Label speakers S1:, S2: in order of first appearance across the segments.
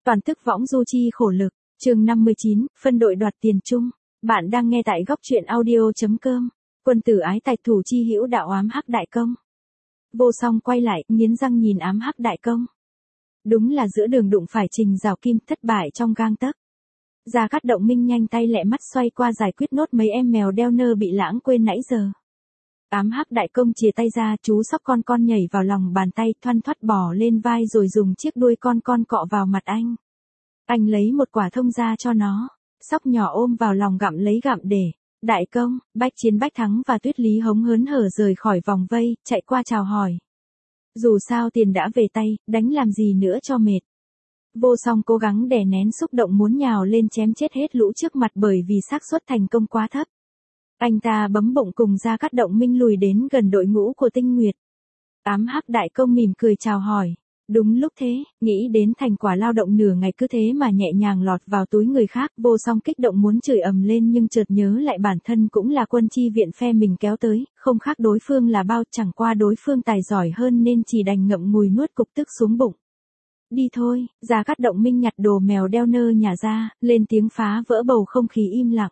S1: Toàn tức võng du chi khổ lực, chương 59, phân đội đoạt tiền chung. Bạn đang nghe tại góc truyện audio.com. Quân tử ái tài thủ chi hữu đạo ám hắc đại công. Vô song quay lại, nghiến răng nhìn ám hắc đại công. Đúng là giữa đường đụng phải Trình Giảo Kim, thất bại trong gang tấc. Gia Cát Động Minh nhanh tay lẹ mắt xoay qua giải quyết nốt mấy em mèo đeo nơ bị lãng quên nãy giờ. Ám hắc đại công chìa tay ra, chú sóc con nhảy vào lòng bàn tay, thoăn thoắt bò lên vai rồi dùng chiếc đuôi con cọ vào mặt anh. Anh lấy một quả thông ra cho nó, sóc nhỏ ôm vào lòng gặm lấy gặm để. Đại công, Bách Chiến Bách Thắng và Tuyết Lý hống hớn hở rời khỏi vòng vây, chạy qua chào hỏi. Dù sao tiền đã về tay, đánh làm gì nữa cho mệt. Vô Song cố gắng đè nén xúc động muốn nhào lên chém chết hết lũ trước mặt bởi vì xác suất thành công quá thấp. Anh ta bấm bụng cùng Gia Cát Động Minh lùi đến gần đội ngũ của Tinh Nguyệt. Ám hắc đại công mỉm cười chào hỏi. Đúng lúc thế, nghĩ đến thành quả lao động nửa ngày cứ thế mà nhẹ nhàng lọt vào túi người khác, Vô Song kích động muốn chửi ầm lên nhưng chợt nhớ lại bản thân cũng là quân chi viện phe mình kéo tới, không khác đối phương là bao, chẳng qua đối phương tài giỏi hơn nên chỉ đành ngậm ngùi nuốt cục tức xuống bụng. Đi thôi, Gia Cát Động Minh nhặt đồ mèo đeo nơ nhà ra, lên tiếng phá vỡ bầu không khí im lặng.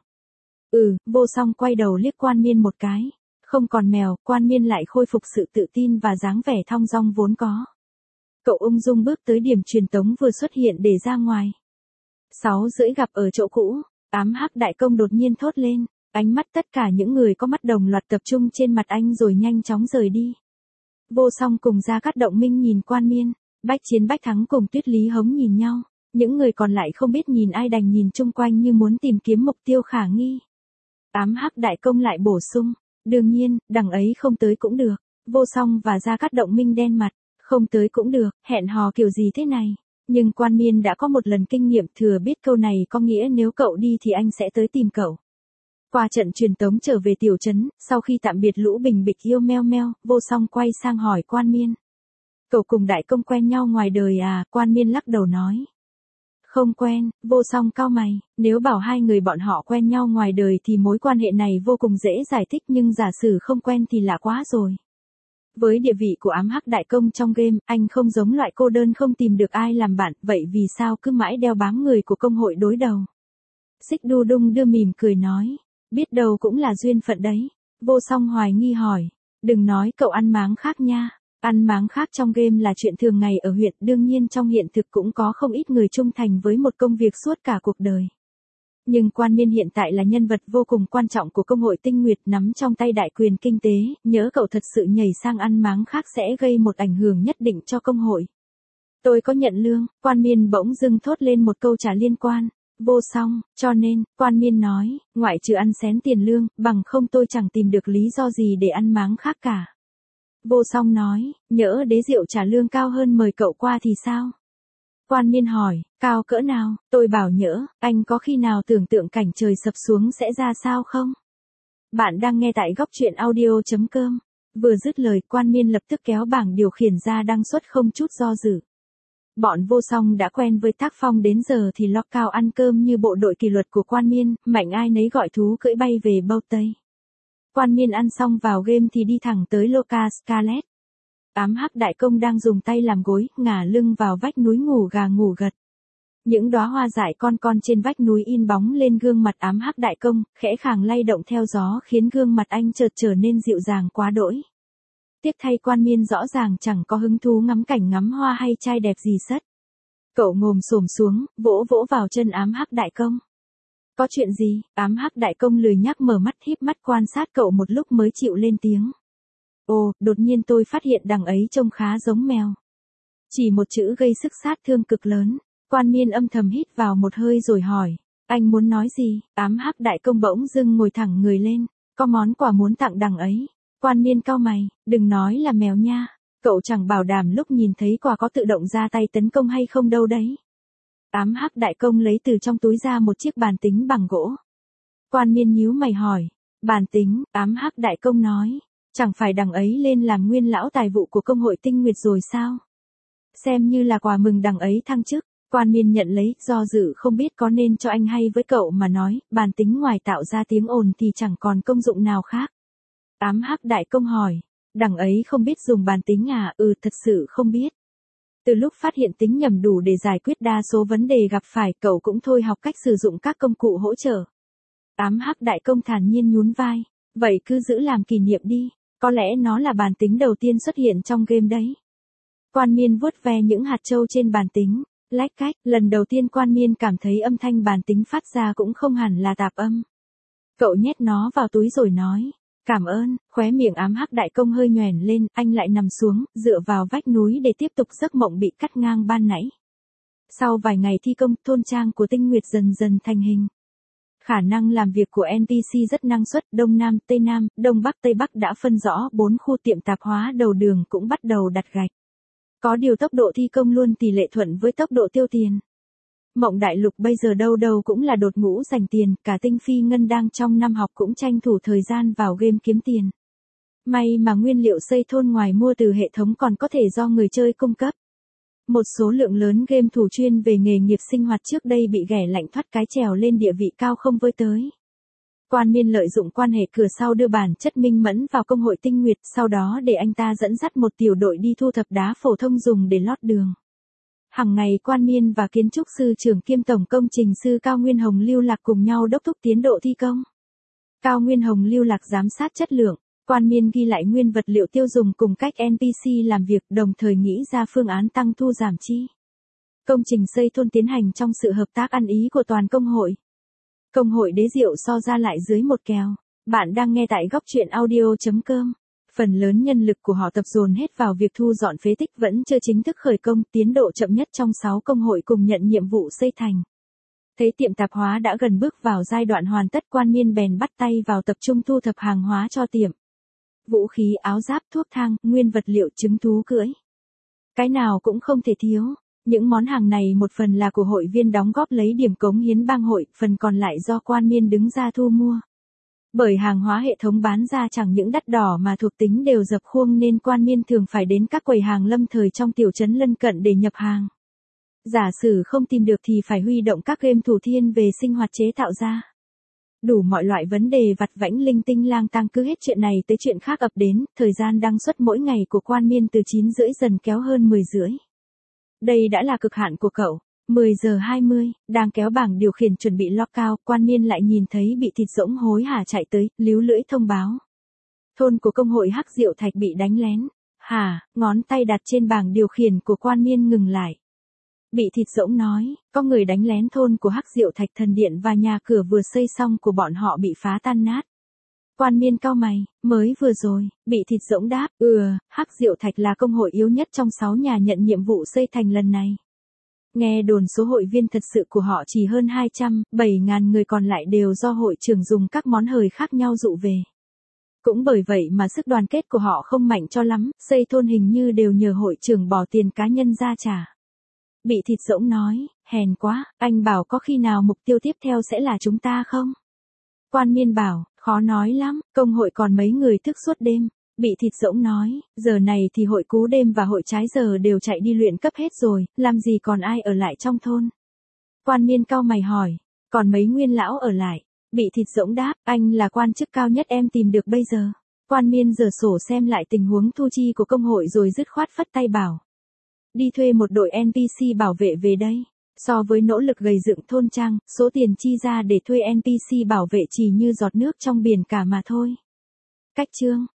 S1: Vô Song quay đầu liếc Quan Miên một cái. Không còn mèo, Quan Miên lại khôi phục sự tự tin và dáng vẻ thong dong vốn có. Cậu ung dung bước tới điểm truyền tống vừa xuất hiện để ra ngoài. 6:30 gặp ở chỗ cũ, ám hắc đại công đột nhiên thốt lên, ánh mắt tất cả những người có mắt đồng loạt tập trung trên mặt anh rồi nhanh chóng rời đi. Vô Song cùng Gia Cát Động Minh nhìn Quan Miên, Bách Chiến Bách Thắng cùng Tuyết Lý hống nhìn nhau, những người còn lại không biết nhìn ai đành nhìn chung quanh như muốn tìm kiếm mục tiêu khả nghi. Ám hắc đại công lại bổ sung, đương nhiên, đằng ấy không tới cũng được. Vô Song và Gia Cát Động Minh đen mặt, không tới cũng được, hẹn hò kiểu gì thế này. Nhưng Quan Miên đã có một lần kinh nghiệm thừa biết câu này có nghĩa nếu cậu đi thì anh sẽ tới tìm cậu. Qua trận truyền tống trở về tiểu trấn, sau khi tạm biệt lũ bình bịch yêu meo meo, Vô Song quay sang hỏi Quan Miên. Cậu cùng đại công quen nhau ngoài đời à? Quan Miên lắc đầu nói. Không quen. Vô Song cau mày, nếu bảo hai người bọn họ quen nhau ngoài đời thì mối quan hệ này vô cùng dễ giải thích nhưng giả sử không quen thì lạ quá rồi. Với địa vị của ám hắc đại công trong game, anh không giống loại cô đơn không tìm được ai làm bạn, vậy vì sao cứ mãi đeo bám người của công hội đối đầu? Xích Đu Đung đưa mỉm cười nói, biết đâu cũng là duyên phận đấy. Vô Song hoài nghi hỏi, đừng nói cậu ăn máng khác nha. Ăn máng khác trong game là chuyện thường ngày ở huyện, đương nhiên trong hiện thực cũng có không ít người trung thành với một công việc suốt cả cuộc đời. Nhưng Quan Miên hiện tại là nhân vật vô cùng quan trọng của công hội Tinh Nguyệt nắm trong tay đại quyền kinh tế, nhớ cậu thật sự nhảy sang ăn máng khác sẽ gây một ảnh hưởng nhất định cho công hội. Tôi có nhận lương, Quan Miên bỗng dưng thốt lên một câu trả liên quan. Vô Song, cho nên, Quan Miên nói, ngoại trừ ăn xén tiền lương, bằng không tôi chẳng tìm được lý do gì để ăn máng khác cả. Vô Song nói, nhỡ Đế Diệu trả lương cao hơn mời cậu qua thì sao? Quan Miên hỏi, cao cỡ nào? Tôi bảo nhỡ, anh có khi nào tưởng tượng cảnh trời sập xuống sẽ ra sao không? Bạn đang nghe tại góc truyện audio.com. Vừa dứt lời, Quan Miên lập tức kéo bảng điều khiển ra đăng xuất không chút do dự. Bọn Vô Song đã quen với tác phong đến giờ thì lo cao ăn cơm như bộ đội kỷ luật của Quan Miên, mạnh ai nấy gọi thú cưỡi bay về Bâu Tây. Quan Miên ăn xong vào game thì đi thẳng tới Loca Scarlet. Ám hắc đại công đang dùng tay làm gối, ngả lưng vào vách núi ngủ gà ngủ gật. Những đóa hoa dại con trên vách núi in bóng lên gương mặt ám hắc đại công, khẽ khàng lay động theo gió khiến gương mặt anh chợt trở nên dịu dàng quá đỗi. Tiếc thay Quan Miên rõ ràng chẳng có hứng thú ngắm cảnh ngắm hoa hay trai đẹp gì sất. Cậu ngồm xổm xuống, vỗ vỗ vào chân ám hắc đại công. Có chuyện gì? Ám hắc đại công lười nhác mở mắt híp mắt quan sát cậu một lúc mới chịu lên tiếng. Ồ, đột nhiên tôi phát hiện đằng ấy trông khá giống mèo. Chỉ một chữ gây sức sát thương cực lớn. Quan Miên âm thầm hít vào một hơi rồi hỏi. Anh muốn nói gì? Ám hắc đại công bỗng dưng ngồi thẳng người lên. Có món quà muốn tặng đằng ấy. Quan Miên cau mày, đừng nói là mèo nha. Cậu chẳng bảo đảm lúc nhìn thấy quà có tự động ra tay tấn công hay không đâu đấy. Ám hắc đại công lấy từ trong túi ra một chiếc bàn tính bằng gỗ. Quan Miên nhíu mày hỏi. Bàn tính, ám hắc đại công nói. Chẳng phải đằng ấy lên làm nguyên lão tài vụ của công hội Tinh Nguyệt rồi sao? Xem như là quà mừng đằng ấy thăng chức. Quan Miên nhận lấy, do dự không biết có nên cho anh hay với cậu mà nói, bàn tính ngoài tạo ra tiếng ồn thì chẳng còn công dụng nào khác. Ám hắc đại công hỏi. Đằng ấy không biết dùng bàn tính à? Thật sự không biết. Từ lúc phát hiện tính nhầm đủ để giải quyết đa số vấn đề gặp phải, cậu cũng thôi học cách sử dụng các công cụ hỗ trợ. Ám hắc đại công thản nhiên nhún vai. Vậy cứ giữ làm kỷ niệm đi, có lẽ nó là bản tính đầu tiên xuất hiện trong game đấy. Quan Miên vuốt ve những hạt châu trên bàn tính, lách cách, lần đầu tiên Quan Miên cảm thấy âm thanh bàn tính phát ra cũng không hẳn là tạp âm. Cậu nhét nó vào túi rồi nói, cảm ơn, khóe miệng ám hắc đại công hơi nhoẻn lên, anh lại nằm xuống, dựa vào vách núi để tiếp tục giấc mộng bị cắt ngang ban nãy. Sau vài ngày thi công, thôn trang của Tinh Nguyệt dần dần thành hình. Khả năng làm việc của NPC rất năng suất, Đông Nam, Tây Nam, Đông Bắc, Tây Bắc đã phân rõ 4 khu tiệm tạp hóa đầu đường cũng bắt đầu đặt gạch. Có điều tốc độ thi công luôn tỷ lệ thuận với tốc độ tiêu tiền. Mộng Đại Lục bây giờ đâu đâu cũng là đột ngũ dành tiền, cả Tinh Phi Ngân đang trong năm học cũng tranh thủ thời gian vào game kiếm tiền. May mà nguyên liệu xây thôn ngoài mua từ hệ thống còn có thể do người chơi cung cấp. Một số lượng lớn game thủ chuyên về nghề nghiệp sinh hoạt trước đây bị ghẻ lạnh thoát cái trèo lên địa vị cao không với tới. Quan Miên lợi dụng quan hệ cửa sau đưa bản chất Minh Mẫn vào công hội Tinh Nguyệt, sau đó để anh ta dẫn dắt một tiểu đội đi thu thập đá phổ thông dùng để lót đường. Hằng ngày Quan Miên và kiến trúc sư trưởng kiêm tổng công trình sư Cao Nguyên Hồng lưu lạc cùng nhau đốc thúc tiến độ thi công. Cao Nguyên Hồng lưu lạc giám sát chất lượng, Quan Miên ghi lại nguyên vật liệu tiêu dùng cùng cách NPC làm việc, đồng thời nghĩ ra phương án tăng thu giảm chi. Công trình xây thôn tiến hành trong sự hợp tác ăn ý của toàn công hội. Công hội đế rượu so ra lại dưới một kèo. Bạn đang nghe tại góc truyện audio.com. Phần lớn nhân lực của họ tập dồn hết vào việc thu dọn phế tích vẫn chưa chính thức khởi công, tiến độ chậm nhất trong 6 công hội cùng nhận nhiệm vụ xây thành. Thấy tiệm tạp hóa đã gần bước vào giai đoạn hoàn tất, Quan Miên bèn bắt tay vào tập trung thu thập hàng hóa cho tiệm. Vũ khí, áo giáp, thuốc thang, nguyên vật liệu, trứng thú cưỡi. Cái nào cũng không thể thiếu. Những món hàng này một phần là của hội viên đóng góp lấy điểm cống hiến bang hội, phần còn lại do Quan Miên đứng ra thu mua. Bởi hàng hóa hệ thống bán ra chẳng những đắt đỏ mà thuộc tính đều dập khuôn nên Quan Miên thường phải đến các quầy hàng lâm thời trong tiểu trấn lân cận để nhập hàng. Giả sử không tìm được thì phải huy động các game thủ thiên về sinh hoạt chế tạo ra. Đủ mọi loại vấn đề vặt vãnh linh tinh lang tăng, cứ hết chuyện này tới chuyện khác ập đến, thời gian đăng xuất mỗi ngày của Quan Miên từ 9:30 dần kéo hơn 10:30. Đây đã là cực hạn của cậu. 10:20, đang kéo bảng điều khiển chuẩn bị lock out, Quan Miên lại nhìn thấy Bị Thịt Dỗng hối hả chạy tới, líu lưỡi thông báo. Thôn của công hội Hắc Diệu Thạch bị đánh lén. Hả? Ngón tay đặt trên bảng điều khiển của Quan Miên ngừng lại. Bị Thịt Dỗng nói, có người đánh lén thôn của Hắc Diệu Thạch, thần điện và nhà cửa vừa xây xong của bọn họ bị phá tan nát. Quan Miên cau mày, mới vừa rồi, Bị Thịt Dỗng đáp, Hắc Diệu Thạch là công hội yếu nhất trong 6 nhà nhận nhiệm vụ xây thành lần này. Nghe đồn số hội viên thật sự của họ chỉ hơn 7.000 người, còn lại đều do hội trưởng dùng các món hời khác nhau dụ về. Cũng bởi vậy mà sức đoàn kết của họ không mạnh cho lắm, xây thôn hình như đều nhờ hội trưởng bỏ tiền cá nhân ra trả. Bị Thịt Dỗng nói, hèn quá, anh bảo có khi nào mục tiêu tiếp theo sẽ là chúng ta không? Quan Miên bảo, khó nói lắm, công hội còn mấy người thức suốt đêm. Bị Thịt Dỗng nói, giờ này thì hội cú đêm và hội trái giờ đều chạy đi luyện cấp hết rồi, làm gì còn ai ở lại trong thôn. Quan Miên cau mày hỏi, còn mấy nguyên lão ở lại. Bị Thịt Dỗng đáp, anh là quan chức cao nhất em tìm được bây giờ. Quan Miên giở sổ xem lại tình huống thu chi của công hội rồi dứt khoát phất tay bảo. Đi thuê một đội NPC bảo vệ về đây. So với nỗ lực gầy dựng thôn trang, số tiền chi ra để thuê NPC bảo vệ chỉ như giọt nước trong biển cả mà thôi. Cách chương